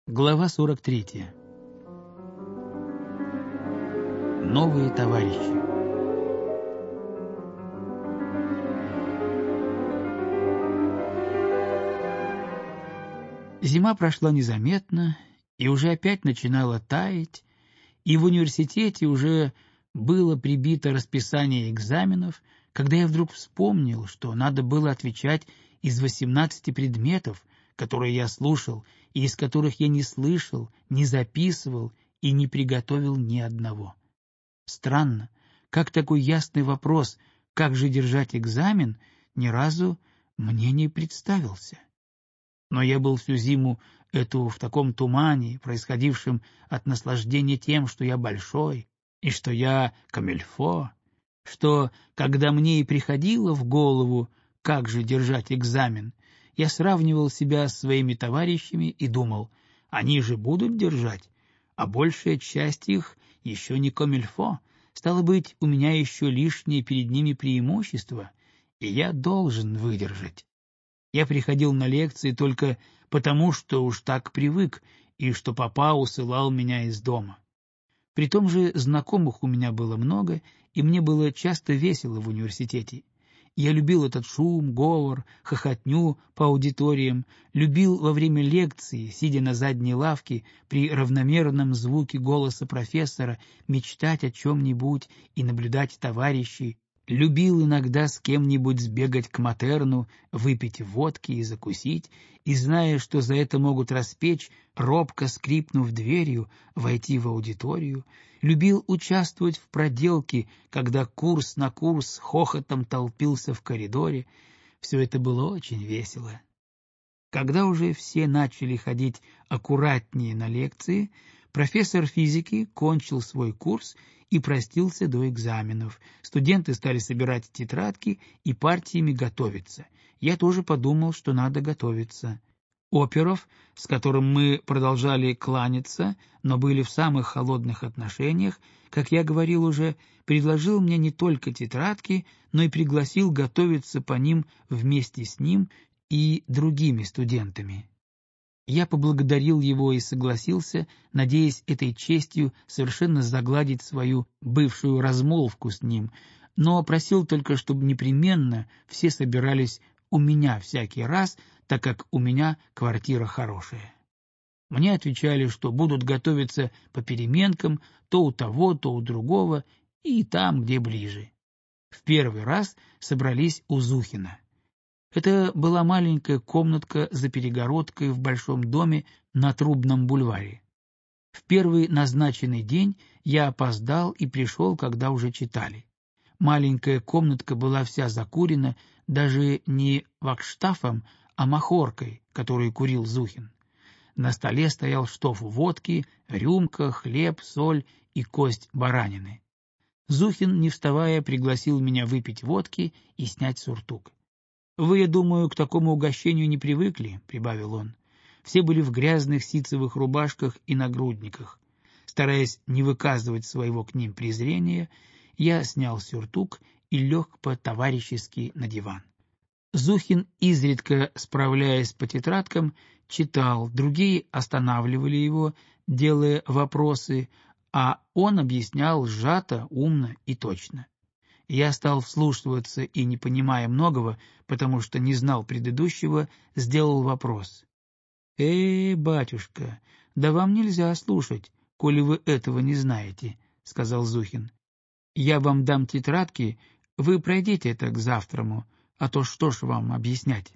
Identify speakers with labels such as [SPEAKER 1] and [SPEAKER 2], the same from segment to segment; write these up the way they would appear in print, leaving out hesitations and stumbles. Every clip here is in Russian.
[SPEAKER 1] Глава 43. Новые товарищи. Зима прошла незаметно, и уже опять начинала таять, и в университете уже было прибито расписание экзаменов, когда я вдруг вспомнил, что надо было отвечать из 18 предметов, которые я слушал, и из которых я не слышал, не записывал и не приготовил ни одного. Странно, как такой ясный вопрос, как же держать экзамен, ни разу мне не представился. Но я был всю зиму эту в таком тумане, происходившем от наслаждения тем, что я большой, и что я камильфо, что, когда мне и приходило в голову, как же держать экзамен, я сравнивал себя с своими товарищами и думал, они же будут держать, а большая часть их еще не камильфо, стало быть, у меня еще лишнее перед ними преимущество, и я должен выдержать. Я приходил на лекции только потому, что уж так привык, и что папа усылал меня из дома. При том же знакомых у меня было много, и мне было часто весело в университете. Я любил этот шум, говор, хохотню по аудиториям, любил во время лекции, сидя на задней лавке, при равномерном звуке голоса профессора, мечтать о чем-нибудь и наблюдать товарищей, любил иногда с кем-нибудь сбегать к матерну, выпить водки и закусить, и, зная, что за это могут распечь, робко скрипнув дверью, войти в аудиторию, любил участвовать в проделке, когда курс на курс хохотом толпился в коридоре. Все это было очень весело. Когда уже все начали ходить аккуратнее на лекции, профессор физики кончил свой курс и простился до экзаменов. Студенты стали собирать тетрадки и партиями готовиться. Я тоже подумал, что надо готовиться. Оперов, с которым мы продолжали кланяться, но были в самых холодных отношениях, как я говорил уже, предложил мне не только тетрадки, но и пригласил готовиться по ним вместе с ним и другими студентами. Я поблагодарил его и согласился, надеясь этой честью совершенно загладить свою бывшую размолвку с ним, но просил только, чтобы непременно все собирались у меня всякий раз, так как у меня квартира хорошая. Мне отвечали, что будут готовиться по переменкам, то у того, то у другого, и там, где ближе. В первый раз собрались у Зухина. Это была маленькая комнатка за перегородкой в большом доме на Трубном бульваре. В первый назначенный день я опоздал и пришел, когда уже читали. Маленькая комнатка была вся закурена, даже не вакштафом, а махоркой, которую курил Зухин. На столе стоял штоф водки, рюмка, хлеб, соль и кость баранины. Зухин, не вставая, пригласил меня выпить водки и снять сюртук. «Вы, я думаю, к такому угощению не привыкли», — прибавил он. Все были в грязных ситцевых рубашках и нагрудниках. Стараясь не выказывать своего к ним презрения, я снял сюртук и лег по-товарищески на диван. Зухин, изредка справляясь по тетрадкам, читал, другие останавливали его, делая вопросы, а он объяснял сжато, умно и точно. Я стал вслушиваться и, не понимая многого, потому что не знал предыдущего, сделал вопрос. Батюшка, да вам нельзя слушать, коли вы этого не знаете», — сказал Зухин. «Я вам дам тетрадки, вы пройдите это к завтраму, а то что ж вам объяснять?»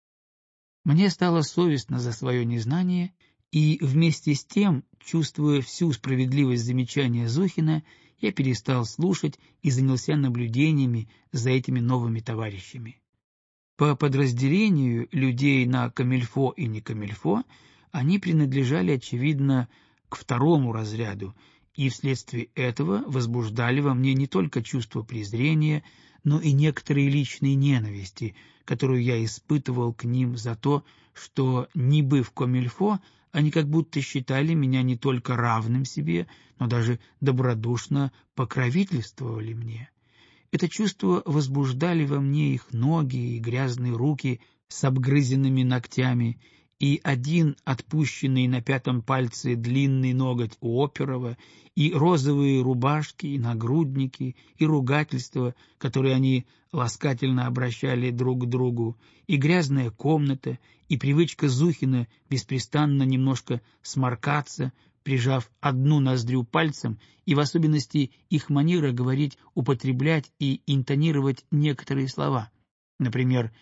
[SPEAKER 1] Мне стало совестно за свое незнание, и вместе с тем, чувствуя всю справедливость замечания Зухина, я перестал слушать и занялся наблюдениями за этими новыми товарищами. По подразделению людей на камильфо и не камильфо они принадлежали, очевидно, к второму разряду, и вследствие этого возбуждали во мне не только чувство презрения, но и некоторые личные ненависти, которую я испытывал к ним за то, что, не быв камильфо, они как будто считали меня не только равным себе, но даже добродушно покровительствовали мне. Это чувство возбуждали во мне их ноги и грязные руки с обгрызенными ногтями, и один отпущенный на пятом пальце длинный ноготь у Оперова, и розовые рубашки, и нагрудники, и ругательства, которые они ласкательно обращали друг к другу, и грязная комната, и привычка Зухина беспрестанно немножко сморкаться, прижав одну ноздрю пальцем, и в особенности их манера говорить, употреблять и интонировать некоторые слова. Например,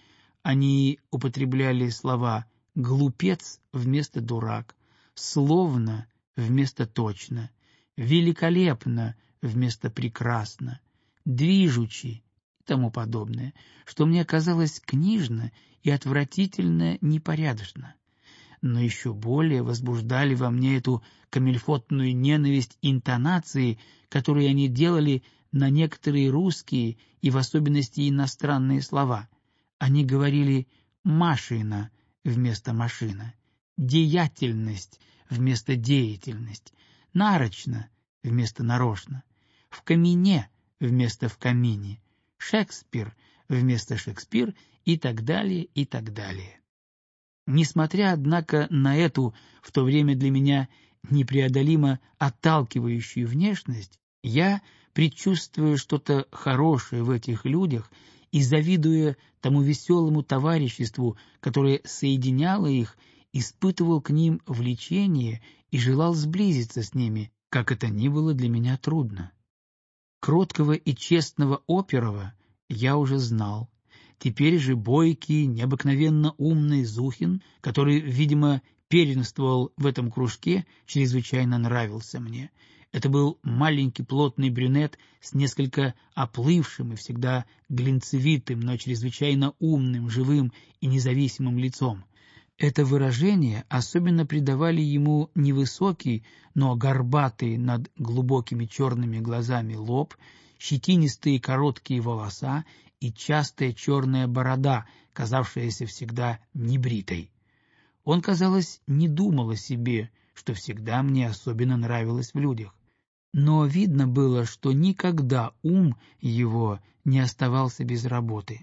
[SPEAKER 1] они употребляли слова «глупец» вместо «дурак», «словно» вместо «точно», «великолепно» вместо «прекрасно», «движучи» и тому подобное, что мне казалось книжно и отвратительно непорядочно. Но еще более возбуждали во мне эту камельфотную ненависть интонации, которые они делали на некоторые русские и в особенности иностранные слова. Они говорили «машина» вместо «машина», «деятельность» вместо «деятельность», «нарочно» вместо «нарочно», «в камине» вместо «в камине», «Шекспир» вместо «Шекспир» и так далее, и так далее. Несмотря, однако, на эту, в то время для меня непреодолимо отталкивающую внешность, я, предчувствуя что-то хорошее в этих людях и завидуя тому веселому товариществу, которое соединяло их, испытывал к ним влечение и желал сблизиться с ними, как это ни было для меня трудно. Кроткого и честного Оперова я уже знал. Теперь же бойкий, необыкновенно умный Зухин, который, видимо, первенствовал в этом кружке, чрезвычайно нравился мне. Это был маленький плотный брюнет с несколько оплывшим и всегда глинцевитым, но чрезвычайно умным, живым и независимым лицом. Это выражение особенно придавали ему невысокий, но горбатый над глубокими черными глазами лоб, щетинистые короткие волоса и частая черная борода, казавшаяся всегда небритой. Он, казалось, не думал о себе, что всегда мне особенно нравилось в людях. Но видно было, что никогда ум его не оставался без работы.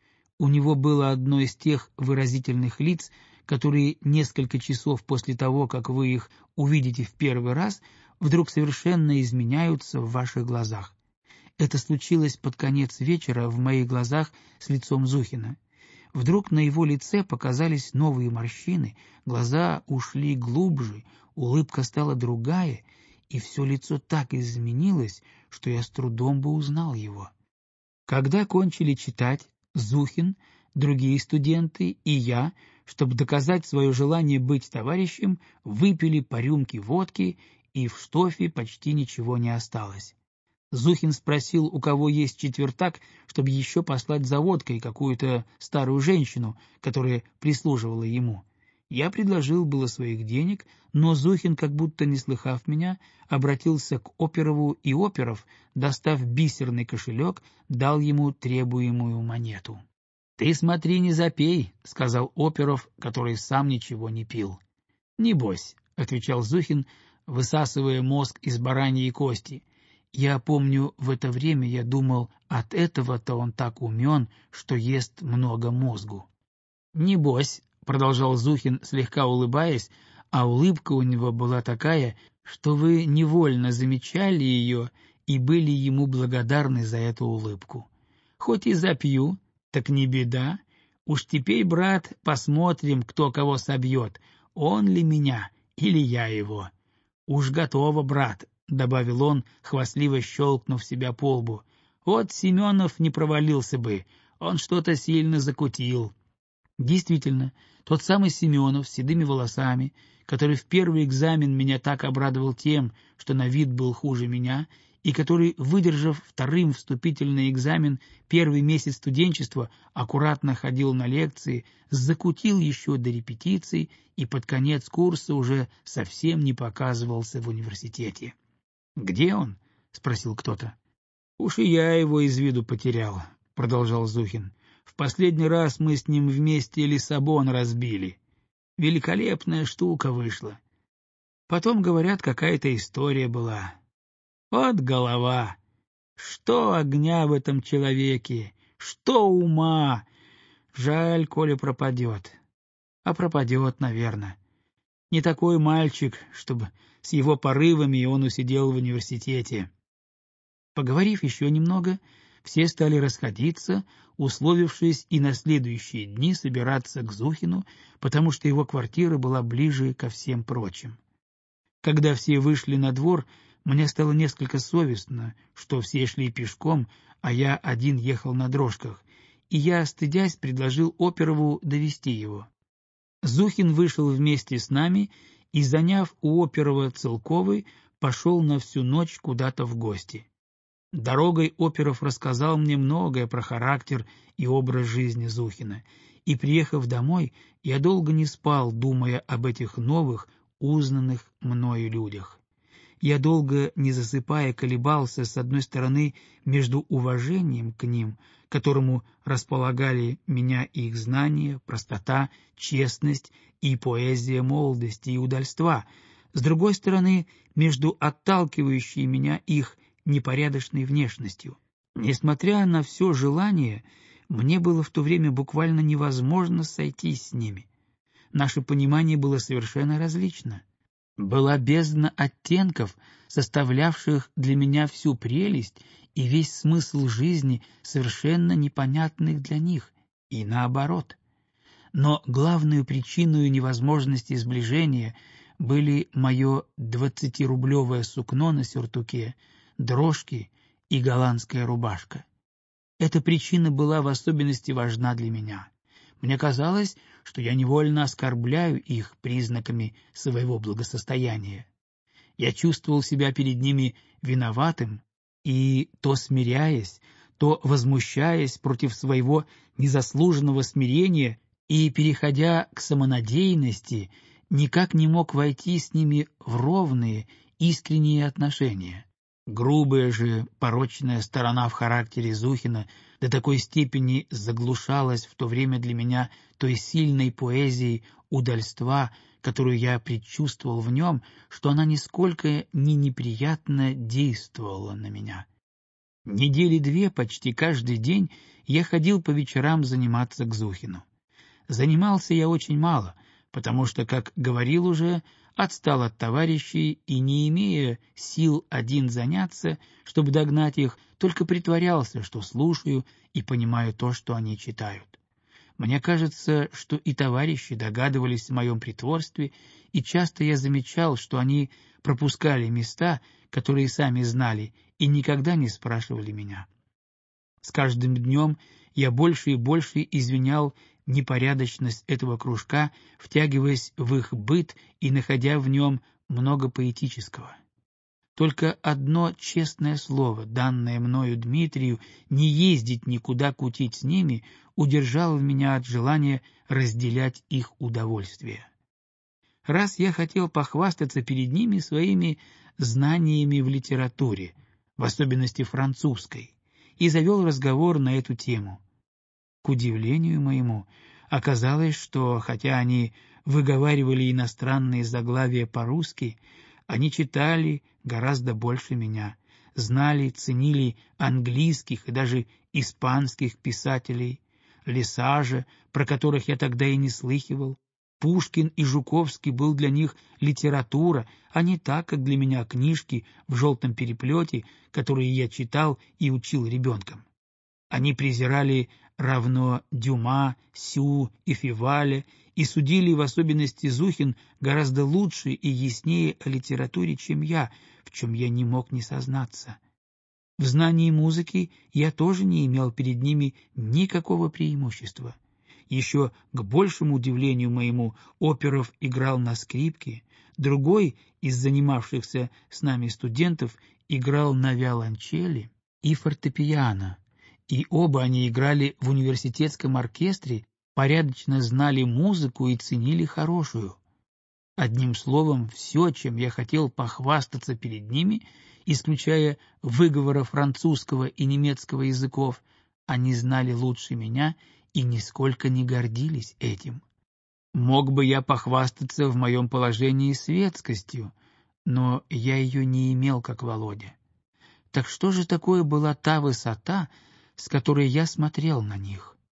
[SPEAKER 1] У него было одно из тех выразительных лиц, которые несколько часов после того, как вы их увидите в первый раз, вдруг совершенно изменяются в ваших глазах. Это случилось под конец вечера в моих глазах с лицом Зухина. Вдруг на его лице показались новые морщины, глаза ушли глубже, улыбка стала другая, и все лицо так изменилось, что я с трудом бы узнал его. Когда кончили читать, Зухин, другие студенты и я, чтобы доказать свое желание быть товарищем, выпили по рюмке водки, и в штофе почти ничего не осталось. Зухин спросил, у кого есть четвертак, чтобы еще послать за водкой какую-то старую женщину, которая прислуживала ему. Я предложил было своих денег, но Зухин, как будто не слыхав меня, обратился к Оперову, и Оперов, достав бисерный кошелек, дал ему требуемую монету. «Ты смотри, не запей», — сказал Оперов, который сам ничего не пил. «Небось», — отвечал Зухин, высасывая мозг из бараньей кости. Я помню, в это время я думал, от этого-то он так умен, что ест много мозгу. «Небось», — продолжал Зухин, слегка улыбаясь, а улыбка у него была такая, что вы невольно замечали ее и были ему благодарны за эту улыбку. «Хоть и запью, так не беда. Уж теперь, брат, посмотрим, кто кого собьет, он ли меня или я его. Уж готово, брат», — добавил он, хвастливо щелкнув себя по лбу. «Вот Семенов не провалился бы, он что-то сильно закутил». Действительно, тот самый Семенов с седыми волосами, который в первый экзамен меня так обрадовал тем, что на вид был хуже меня, и который, выдержав вторым вступительный экзамен первый месяц студенчества, аккуратно ходил на лекции, закутил еще до репетиций и под конец курса уже совсем не показывался в университете. «Где он?» — спросил кто-то. «Уж и я его из виду потерял», — продолжал Зухин. «В последний раз мы с ним вместе Лиссабон разбили. Великолепная штука вышла. Потом, говорят, какая-то история была. Вот голова! Что огня в этом человеке, что ума! Жаль, коли пропадет. а пропадет, наверное. Не такой мальчик, чтобы с его порывами он усидел в университете. Поговорив еще немного, все стали расходиться, условившись и на следующие дни собираться к Зухину, потому что его квартира была ближе ко всем прочим. Когда все вышли на двор, мне стало несколько совестно, что все шли пешком, а я один ехал на дрожках, и я, стыдясь, предложил Оперову довести его. Зухин вышел вместе с нами и, заняв у Оперова Целковой, пошел на всю ночь куда-то в гости. Дорогой Оперов рассказал мне многое про характер и образ жизни Зухина, и, приехав домой, я долго не спал, думая об этих новых, узнанных мною людях. Я долго, не засыпая, колебался, с одной стороны, между уважением к ним, которому располагали меня их знания, простота, честность и поэзия молодости и удальства, с другой стороны, между отталкивающей меня их непорядочной внешностью. Несмотря на все желание, мне было в то время буквально невозможно сойтись с ними. Наше понимание было совершенно различно. Была бездна оттенков, составлявших для меня всю прелесть и весь смысл жизни, совершенно непонятных для них, и наоборот. Но главную причиной невозможности сближения были мое 20-рублевое сукно на сюртуке, дрожки и голландская рубашка. Эта причина была в особенности важна для меня. Мне казалось, что я невольно оскорбляю их признаками своего благосостояния. Я чувствовал себя перед ними виноватым и, то смиряясь, то возмущаясь против своего незаслуженного смирения и, переходя к самонадеянности, никак не мог войти с ними в ровные, искренние отношения. Грубая же, порочная сторона в характере Зухина до такой степени заглушалась в то время для меня той сильной поэзией удальства, которую я предчувствовал в нем, что она нисколько не неприятно действовала на меня. Недели две почти каждый день я ходил по вечерам заниматься к Зухину. Занимался я очень мало, потому что, как говорил уже, отстал от товарищей и, не имея сил один заняться, чтобы догнать их, только притворялся, что слушаю и понимаю то, что они читают. Мне кажется, что и товарищи догадывались о моем притворстве, и часто я замечал, что они пропускали места, которые сами знали, и никогда не спрашивали меня. С каждым днем я больше и больше извинял непорядочность этого кружка, втягиваясь в их быт и находя в нем много поэтического. Только одно честное слово, данное мною Дмитрию, не ездить никуда кутить с ними, удержало меня от желания разделять их удовольствие. Раз я хотел похвастаться перед ними своими знаниями в литературе, в особенности французской, и завел разговор на эту тему. К удивлению моему, оказалось, что, хотя они выговаривали иностранные заглавия по-русски, они читали гораздо больше меня, знали, ценили английских и даже испанских писателей, Лесажа, про которых я тогда и не слыхивал. Пушкин и Жуковский был для них литература, а не так, как для меня книжки в желтом переплете, которые я читал и учил ребенком. Они презирали равно Дюма, Сю и Феваля и судили, в особенности Зухин, гораздо лучше и яснее о литературе, чем я, в чем я не мог не сознаться. В знании музыки я тоже не имел перед ними никакого преимущества. Еще к большему удивлению моему Оперов играл на скрипке, другой из занимавшихся с нами студентов играл на виолончели и фортепиано, и оба они играли в университетском оркестре, порядочно знали музыку и ценили хорошую. Одним словом, все, чем я хотел похвастаться перед ними, исключая выговора французского и немецкого языков, они знали лучше меня и нисколько не гордились этим. Мог бы я похвастаться в моем положении светскостью, но я ее не имел, как Володя. Так что же такое была та высота, с которой я смотрел на них?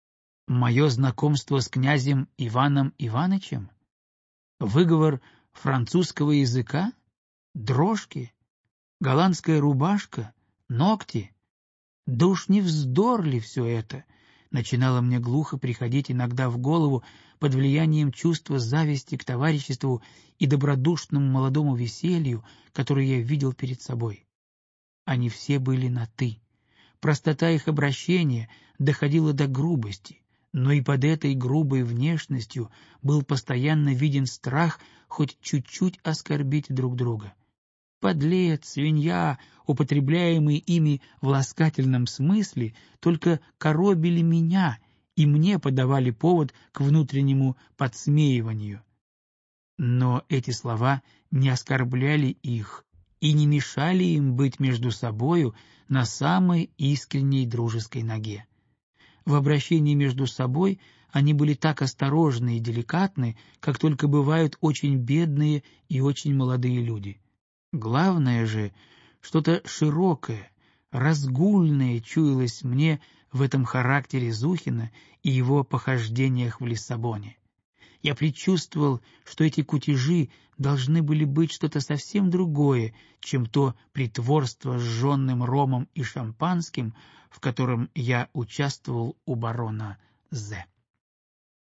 [SPEAKER 1] Мое знакомство с князем Иваном Иванычем? Выговор французского языка? Дрожки? Голландская рубашка? Ногти? Да уж не вздор ли все это? Начинало мне глухо приходить иногда в голову под влиянием чувства зависти к товариществу и добродушному молодому веселью, которое я видел перед собой. Они все были на «ты». Простота их обращения доходила до грубости, но и под этой грубой внешностью был постоянно виден страх хоть чуть-чуть оскорбить друг друга. Подлец, свинья, употребляемые ими в ласкательном смысле, только коробили меня, и мне подавали повод к внутреннему подсмеиванию. Но эти слова не оскорбляли их и не мешали им быть между собою на самой искренней дружеской ноге. В обращении между собой они были так осторожны и деликатны, как только бывают очень бедные и очень молодые люди. Главное же, что-то широкое, разгульное чуялось мне в этом характере Зухина и его похождениях в Лиссабоне. Я предчувствовал, что эти кутежи должны были быть что-то совсем другое, чем то притворство с жженным ромом и шампанским, в котором я участвовал у барона З.